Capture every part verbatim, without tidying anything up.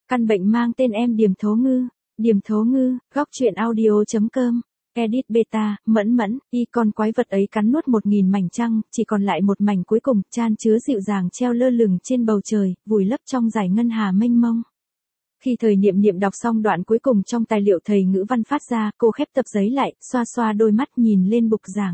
Căn bệnh mang tên em Điềm Thố Ngư. Điềm Thố Ngư, góc truyện audio.com. Edit beta, mẫn mẫn, y con quái vật ấy cắn nuốt một nghìn mảnh trăng, chỉ còn lại một mảnh cuối cùng, chan chứa dịu dàng treo lơ lửng trên bầu trời, vùi lấp trong dải ngân hà mênh mông. Khi Thời Niệm Niệm đọc xong đoạn cuối cùng trong tài liệu thầy ngữ văn phát ra, cô khép tập giấy lại, xoa xoa đôi mắt nhìn lên bục giảng.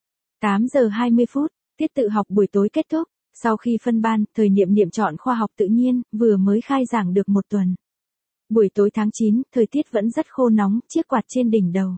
tám giờ hai mươi phút, tiết tự học buổi tối kết thúc. Sau khi phân ban, Thời Niệm Niệm chọn khoa học tự nhiên, vừa mới khai giảng được một tuần. Buổi tối tháng chín, thời tiết vẫn rất khô nóng, chiếc quạt trên đỉnh đầu.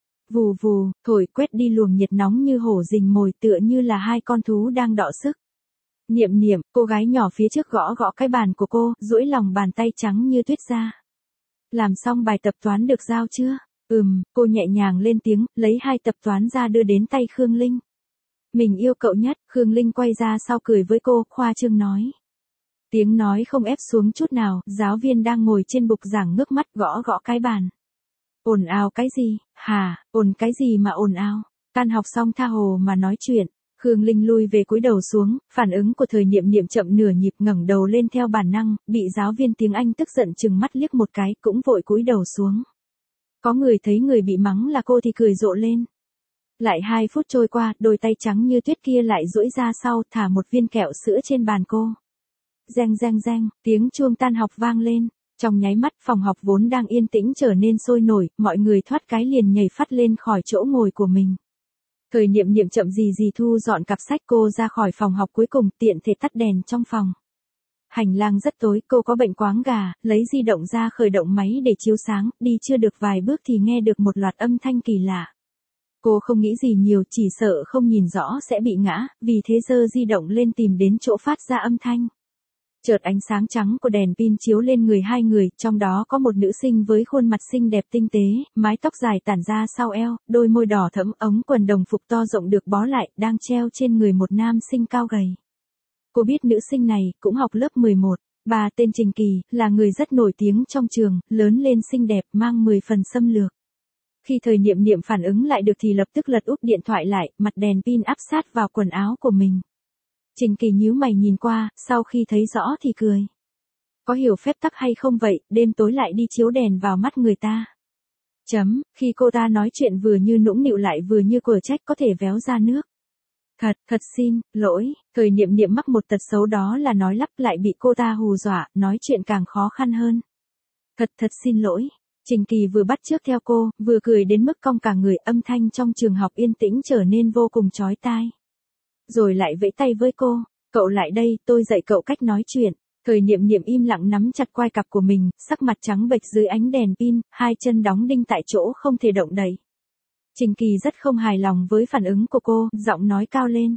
Vù vù, thổi quét đi luồng nhiệt nóng như hổ rình mồi, tựa như là hai con thú đang đọ sức. Niệm Niệm, cô gái nhỏ phía trước gõ gõ cái bàn của cô, duỗi lòng bàn tay trắng như tuyết ra. Làm xong bài tập toán được giao chưa? Ừm, cô nhẹ nhàng lên tiếng, lấy hai tập toán ra đưa đến tay Khương Linh. Mình yêu cậu nhất, Khương Linh quay ra sau cười với cô, khoa trương nói. Tiếng nói không ép xuống chút nào, giáo viên đang ngồi trên bục giảng ngước mắt gõ gõ cái bàn. Ồn ào cái gì, hả, ồn cái gì mà ồn ào, tan học xong tha hồ mà nói chuyện. Khương Linh lui về cúi đầu xuống, phản ứng của Thời Niệm Niệm chậm nửa nhịp, ngẩng đầu lên theo bản năng, bị giáo viên tiếng Anh tức giận trừng mắt liếc một cái, cũng vội cúi đầu xuống. Có người thấy người bị mắng là cô thì cười rộ lên. Lại hai phút trôi qua, đôi tay trắng như tuyết kia lại duỗi ra sau, thả một viên kẹo sữa trên bàn cô. Reng reng reng, tiếng chuông tan học vang lên. Trong nháy mắt, phòng học vốn đang yên tĩnh trở nên sôi nổi, mọi người thoát cái liền nhảy phắt lên khỏi chỗ ngồi của mình. Thời Niệm Niệm chậm gì gì thu dọn cặp sách cô ra khỏi phòng học cuối cùng, tiện thể tắt đèn trong phòng. Hành lang rất tối, cô có bệnh quáng gà, lấy di động ra khởi động máy để chiếu sáng, đi chưa được vài bước thì nghe được một loạt âm thanh kỳ lạ. Cô không nghĩ gì nhiều, chỉ sợ không nhìn rõ sẽ bị ngã, vì thế giơ di động lên tìm đến chỗ phát ra âm thanh. Chợt ánh sáng trắng của đèn pin chiếu lên người hai người, trong đó có một nữ sinh với khuôn mặt xinh đẹp tinh tế, mái tóc dài tản ra sau eo, đôi môi đỏ thẫm, ống quần đồng phục to rộng được bó lại, đang treo trên người một nam sinh cao gầy. Cô biết nữ sinh này, cũng học lớp mười một, bà tên Trình Kỳ, là người rất nổi tiếng trong trường, lớn lên xinh đẹp, mang mười phần xâm lược. Khi Thời Niệm Niệm phản ứng lại được thì lập tức lật úp điện thoại lại, mặt đèn pin áp sát vào quần áo của mình. Trình Kỳ nhíu mày nhìn qua, sau khi thấy rõ thì cười. Có hiểu phép tắc hay không vậy, đêm tối lại đi chiếu đèn vào mắt người ta. Chấm, khi cô ta nói chuyện vừa như nũng nịu lại vừa như quở trách có thể véo ra nước. Thật, thật xin, lỗi, Thời Niệm Niệm mắc một tật xấu đó là nói lắp lại bị cô ta hù dọa, nói chuyện càng khó khăn hơn. Thật thật xin lỗi. Trình Kỳ vừa bắt chước theo cô, vừa cười đến mức cong cả người, âm thanh trong trường học yên tĩnh trở nên vô cùng chói tai. Rồi lại vẫy tay với cô, cậu lại đây, tôi dạy cậu cách nói chuyện. Thời Niệm Niệm im lặng nắm chặt quai cặp của mình, sắc mặt trắng bệch dưới ánh đèn pin, hai chân đóng đinh tại chỗ không thể động đậy. Trình Kỳ rất không hài lòng với phản ứng của cô, giọng nói cao lên.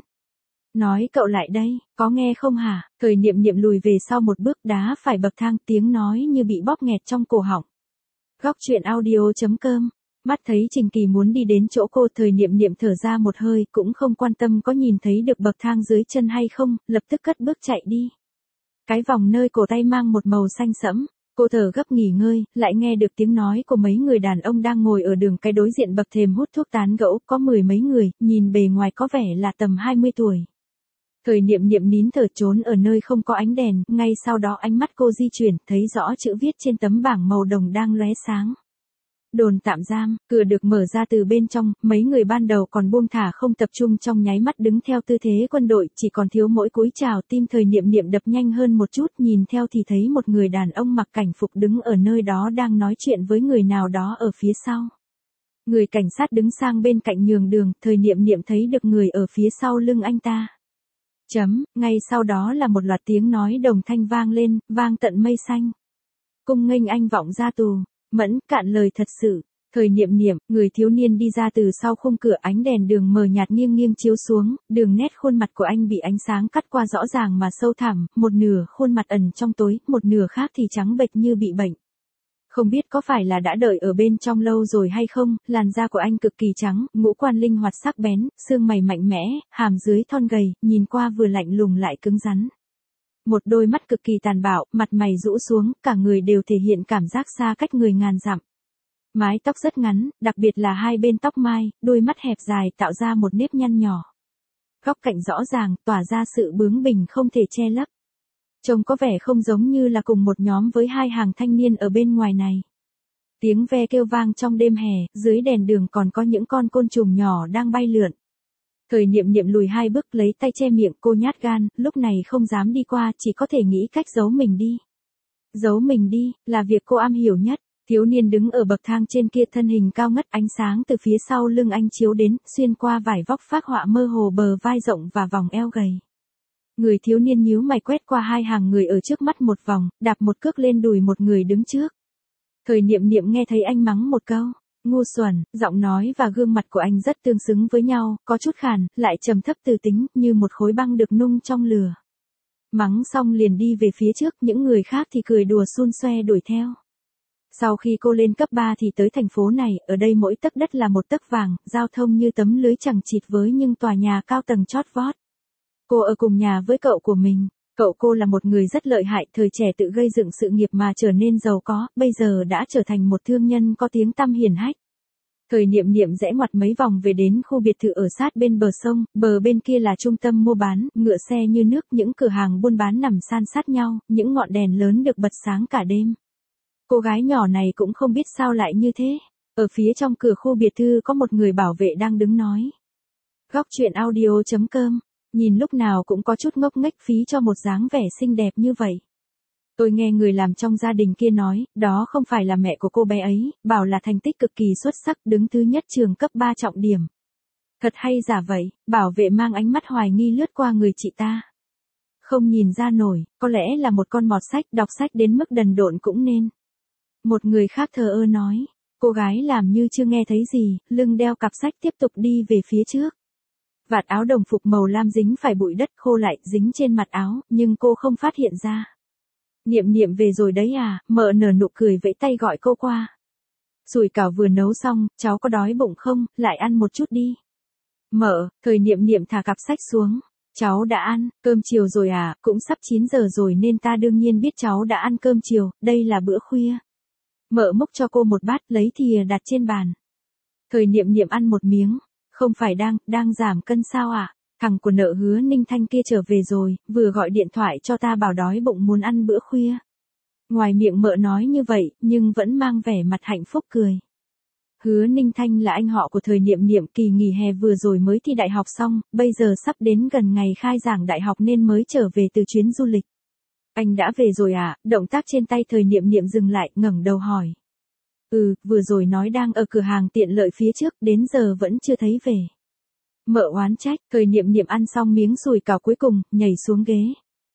Nói cậu lại đây, có nghe không hả? Thời Niệm Niệm lùi về sau một bước, đá phải bậc thang, tiếng nói như bị bóp nghẹt trong cổ họng. Góc truyện audio.com. Mắt thấy Trình Kỳ muốn đi đến chỗ cô, Thời Niệm Niệm thở ra một hơi, cũng không quan tâm có nhìn thấy được bậc thang dưới chân hay không, lập tức cất bước chạy đi. Cái vòng nơi cổ tay mang một màu xanh sẫm, cô thở gấp nghỉ ngơi, lại nghe được tiếng nói của mấy người đàn ông đang ngồi ở đường cái đối diện bậc thềm hút thuốc tán gẫu, có mười mấy người, nhìn bề ngoài có vẻ là tầm hai mươi tuổi. Thời Niệm Niệm nín thở trốn ở nơi không có ánh đèn, ngay sau đó ánh mắt cô di chuyển, thấy rõ chữ viết trên tấm bảng màu đồng đang lóe sáng. Đồn tạm giam, cửa được mở ra từ bên trong, mấy người ban đầu còn buông thả không tập trung trong nháy mắt đứng theo tư thế quân đội, chỉ còn thiếu mỗi cúi chào, tim Thời Niệm Niệm đập nhanh hơn một chút, nhìn theo thì thấy một người đàn ông mặc cảnh phục đứng ở nơi đó đang nói chuyện với người nào đó ở phía sau. Người cảnh sát đứng sang bên cạnh nhường đường, Thời Niệm Niệm thấy được người ở phía sau lưng anh ta. Chấm, ngay sau đó là một loạt tiếng nói đồng thanh vang lên, vang tận mây xanh. Cung nghênh anh vọng ra tù. Mẫn, cạn lời thật sự. Thời Niệm Niệm, người thiếu niên đi ra từ sau khung cửa, ánh đèn đường mờ nhạt nghiêng nghiêng chiếu xuống, đường nét khuôn mặt của anh bị ánh sáng cắt qua rõ ràng mà sâu thẳm, một nửa khuôn mặt ẩn trong tối, một nửa khác thì trắng bệch như bị bệnh. Không biết có phải là đã đợi ở bên trong lâu rồi hay không, làn da của anh cực kỳ trắng, ngũ quan linh hoạt sắc bén, xương mày mạnh mẽ, hàm dưới thon gầy, nhìn qua vừa lạnh lùng lại cứng rắn. Một đôi mắt cực kỳ tàn bạo, mặt mày rũ xuống, cả người đều thể hiện cảm giác xa cách người ngàn dặm. Mái tóc rất ngắn, đặc biệt là hai bên tóc mai, đôi mắt hẹp dài tạo ra một nếp nhăn nhỏ. Góc cạnh rõ ràng, tỏa ra sự bướng bỉnh không thể che lấp. Trông có vẻ không giống như là cùng một nhóm với hai hàng thanh niên ở bên ngoài này. Tiếng ve kêu vang trong đêm hè, dưới đèn đường còn có những con côn trùng nhỏ đang bay lượn. Thời Niệm Niệm lùi hai bước lấy tay che miệng, cô nhát gan, lúc này không dám đi qua, chỉ có thể nghĩ cách giấu mình đi. Giấu mình đi, là việc cô am hiểu nhất. Thiếu niên đứng ở bậc thang trên kia, thân hình cao ngất, ánh sáng từ phía sau lưng anh chiếu đến, xuyên qua vải vóc phác họa mơ hồ bờ vai rộng và vòng eo gầy. Người thiếu niên nhíu mày quét qua hai hàng người ở trước mắt một vòng, đạp một cước lên đùi một người đứng trước. Thời Niệm Niệm nghe thấy anh mắng một câu, ngu xuẩn, giọng nói và gương mặt của anh rất tương xứng với nhau, có chút khàn, lại trầm thấp từ tính, như một khối băng được nung trong lửa. Mắng xong liền đi về phía trước, những người khác thì cười đùa xun xoe đuổi theo. Sau khi cô lên cấp ba thì tới thành phố này, ở đây mỗi tấc đất là một tấc vàng, giao thông như tấm lưới chằng chịt với những tòa nhà cao tầng chót vót. Cô ở cùng nhà với cậu của mình. Cậu cô là một người rất lợi hại, thời trẻ tự gây dựng sự nghiệp mà trở nên giàu có, bây giờ đã trở thành một thương nhân có tiếng tăm hiển hách. Thời Niệm Niệm rẽ ngoặt mấy vòng về đến khu biệt thự ở sát bên bờ sông, bờ bên kia là trung tâm mua bán, ngựa xe như nước, những cửa hàng buôn bán nằm san sát nhau, những ngọn đèn lớn được bật sáng cả đêm. Cô gái nhỏ này cũng không biết sao lại như thế. Ở phía trong cửa khu biệt thự có một người bảo vệ đang đứng nói. Góc truyện audio chấm com, nhìn lúc nào cũng có chút ngốc nghếch phí cho một dáng vẻ xinh đẹp như vậy. Tôi nghe người làm trong gia đình kia nói, đó không phải là mẹ của cô bé ấy, bảo là thành tích cực kỳ xuất sắc, đứng thứ nhất trường cấp ba trọng điểm. Thật hay giả vậy, bảo vệ mang ánh mắt hoài nghi lướt qua người chị ta. Không nhìn ra nổi, có lẽ là một con mọt sách, đọc sách đến mức đần độn cũng nên. Một người khác thờ ơ nói, cô gái làm như chưa nghe thấy gì, lưng đeo cặp sách tiếp tục đi về phía trước. Vạt áo đồng phục màu lam dính phải bụi đất khô lại, dính trên mặt áo, nhưng cô không phát hiện ra. Niệm Niệm về rồi đấy à, mợ nở nụ cười vẫy tay gọi cô qua. Sủi cảo vừa nấu xong, cháu có đói bụng không, lại ăn một chút đi. Mợ, thời Niệm Niệm thả cặp sách xuống. Cháu đã ăn, cơm chiều rồi à, cũng sắp chín giờ rồi nên ta đương nhiên biết cháu đã ăn cơm chiều, đây là bữa khuya. Mợ múc cho cô một bát, lấy thìa đặt trên bàn. Thời Niệm Niệm ăn một miếng, không phải đang, đang giảm cân sao à? Thằng của nợ Hứa Ninh Thanh kia trở về rồi, vừa gọi điện thoại cho ta bảo đói bụng muốn ăn bữa khuya. Ngoài miệng mợ nói như vậy, nhưng vẫn mang vẻ mặt hạnh phúc cười. Hứa Ninh Thanh là anh họ của thời Niệm Niệm, kỳ nghỉ hè vừa rồi mới thi đại học xong, bây giờ sắp đến gần ngày khai giảng đại học nên mới trở về từ chuyến du lịch. Anh đã về rồi à? Động tác trên tay thời Niệm Niệm dừng lại, ngẩng đầu hỏi. Ừ, vừa rồi nói đang ở cửa hàng tiện lợi phía trước, đến giờ vẫn chưa thấy về. Mợ oán trách, thời Niệm Niệm ăn xong miếng sủi cảo cuối cùng, nhảy xuống ghế.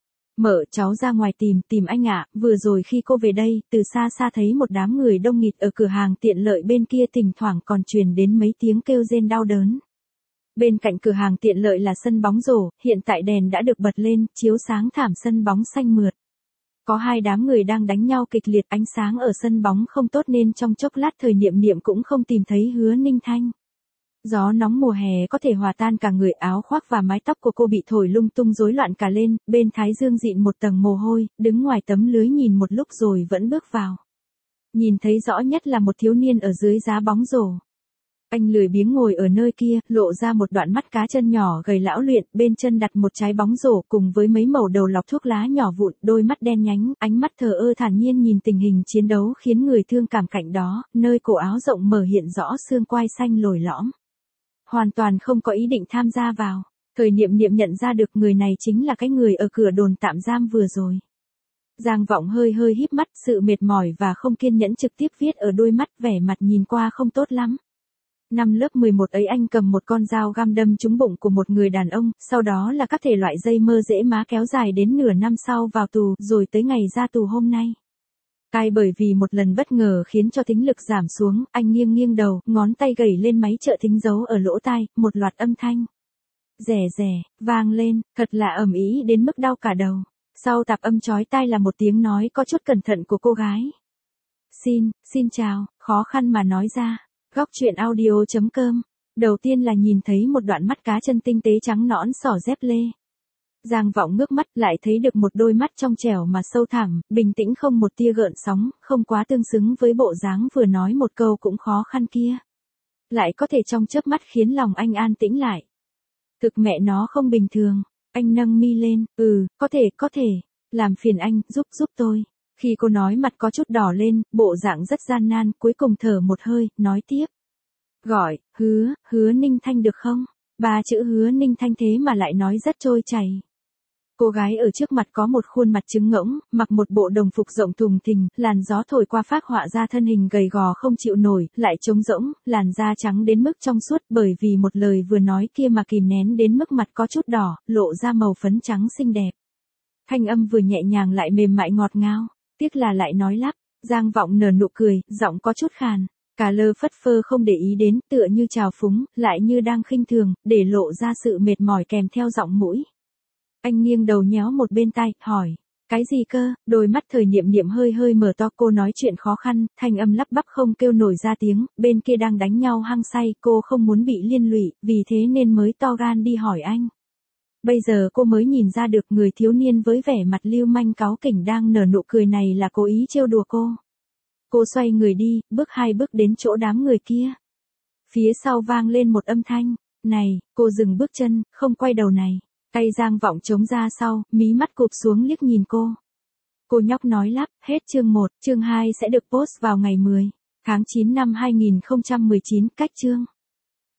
Mợ, cháu ra ngoài tìm, tìm anh ạ, vừa rồi khi cô về đây, từ xa xa thấy một đám người đông nghịt ở cửa hàng tiện lợi bên kia, thỉnh thoảng còn truyền đến mấy tiếng kêu rên đau đớn. Bên cạnh cửa hàng tiện lợi là sân bóng rổ, hiện tại đèn đã được bật lên, chiếu sáng thảm sân bóng xanh mượt. Có hai đám người đang đánh nhau kịch liệt, ánh sáng ở sân bóng không tốt nên trong chốc lát thời Niệm Niệm cũng không tìm thấy Hứa Ninh Thanh. Gió nóng mùa hè có thể hòa tan cả người, áo khoác và mái tóc của cô bị thổi lung tung rối loạn cả lên, bên thái dương dịn một tầng mồ hôi, đứng ngoài tấm lưới nhìn một lúc rồi vẫn bước vào. Nhìn thấy rõ nhất là một thiếu niên ở dưới giá bóng rổ. Anh lười biếng ngồi ở nơi kia, lộ ra một đoạn mắt cá chân nhỏ gầy lão luyện, bên chân đặt một trái bóng rổ cùng với mấy mẩu đầu lọc thuốc lá nhỏ vụn, đôi mắt đen nhánh, ánh mắt thờ ơ thản nhiên nhìn tình hình chiến đấu khiến người thương cảm. Cạnh đó, nơi cổ áo rộng mở hiện rõ xương quai xanh lồi lõm. Hoàn toàn không có ý định tham gia vào. Thời Niệm Niệm nhận ra được người này chính là cái người ở cửa đồn tạm giam vừa rồi. Giang Vọng hơi hơi híp mắt, sự mệt mỏi và không kiên nhẫn trực tiếp viết ở đôi mắt, vẻ mặt nhìn qua không tốt lắm. Năm lớp mười một ấy anh cầm một con dao găm đâm trúng bụng của một người đàn ông, sau đó là các thể loại dây mơ rễ má kéo dài đến nửa năm sau vào tù, rồi tới ngày ra tù hôm nay. Cai bởi vì một lần bất ngờ khiến cho thính lực giảm xuống, anh nghiêng nghiêng đầu, ngón tay gẩy lên máy trợ thính giấu ở lỗ tai, một loạt âm thanh. Rẻ rẻ, vang lên, thật là ầm ĩ đến mức đau cả đầu. Sau tạp âm chói tai là một tiếng nói có chút cẩn thận của cô gái. Xin, xin chào, khó khăn mà nói ra. Góc truyện audio chấm com. Đầu tiên là nhìn thấy một đoạn mắt cá chân tinh tế trắng nõn xỏ dép lê. Giang Vọng ngước mắt lại thấy được một đôi mắt trong trẻo mà sâu thẳm, bình tĩnh không một tia gợn sóng, không quá tương xứng với bộ dáng vừa nói một câu cũng khó khăn kia. Lại có thể trong chớp mắt khiến lòng anh an tĩnh lại. Thực mẹ nó không bình thường, anh nâng mi lên, ừ, có thể, có thể. Làm phiền anh, giúp giúp tôi. Khi cô nói mặt có chút đỏ lên, bộ dạng rất gian nan, cuối cùng thở một hơi, nói tiếp. Gọi, hứa, hứa Ninh Thanh được không? Ba chữ hứa Ninh Thanh thế mà lại nói rất trôi chảy. Cô gái ở trước mặt có một khuôn mặt trứng ngỗng, mặc một bộ đồng phục rộng thùng thình, làn gió thổi qua phác họa ra thân hình gầy gò không chịu nổi, lại trống rỗng, làn da trắng đến mức trong suốt bởi vì một lời vừa nói kia mà kìm nén đến mức mặt có chút đỏ, lộ ra màu phấn trắng xinh đẹp. Thanh âm vừa nhẹ nhàng lại mềm mại ngọt ngào, tiếc là lại nói lắp, Giang Vọng nở nụ cười, giọng có chút khàn. Cả lơ phất phơ không để ý đến, tựa như trào phúng, lại như đang khinh thường, để lộ ra sự mệt mỏi kèm theo giọng mũi. Anh nghiêng đầu nhéo một bên tai, hỏi, cái gì cơ? Đôi mắt Thời Niệm Niệm hơi hơi mở to, cô nói chuyện khó khăn, thanh âm lắp bắp không kêu nổi ra tiếng, bên kia đang đánh nhau hăng say, cô không muốn bị liên lụy, vì thế nên mới to gan đi hỏi anh. Bây giờ cô mới nhìn ra được người thiếu niên với vẻ mặt lưu manh cáu kỉnh đang nở nụ cười này là cố ý trêu đùa cô. Cô xoay người đi, bước hai bước đến chỗ đám người kia. Phía sau vang lên một âm thanh, này, cô dừng bước chân, không quay đầu này. Tay Giang Vọng chống ra sau, mí mắt cụp xuống liếc nhìn cô. Cô nhóc nói lắp, hết chương một, chương hai sẽ được post vào ngày mười tháng chín năm hai nghìn không trăm mười chín, cách chương.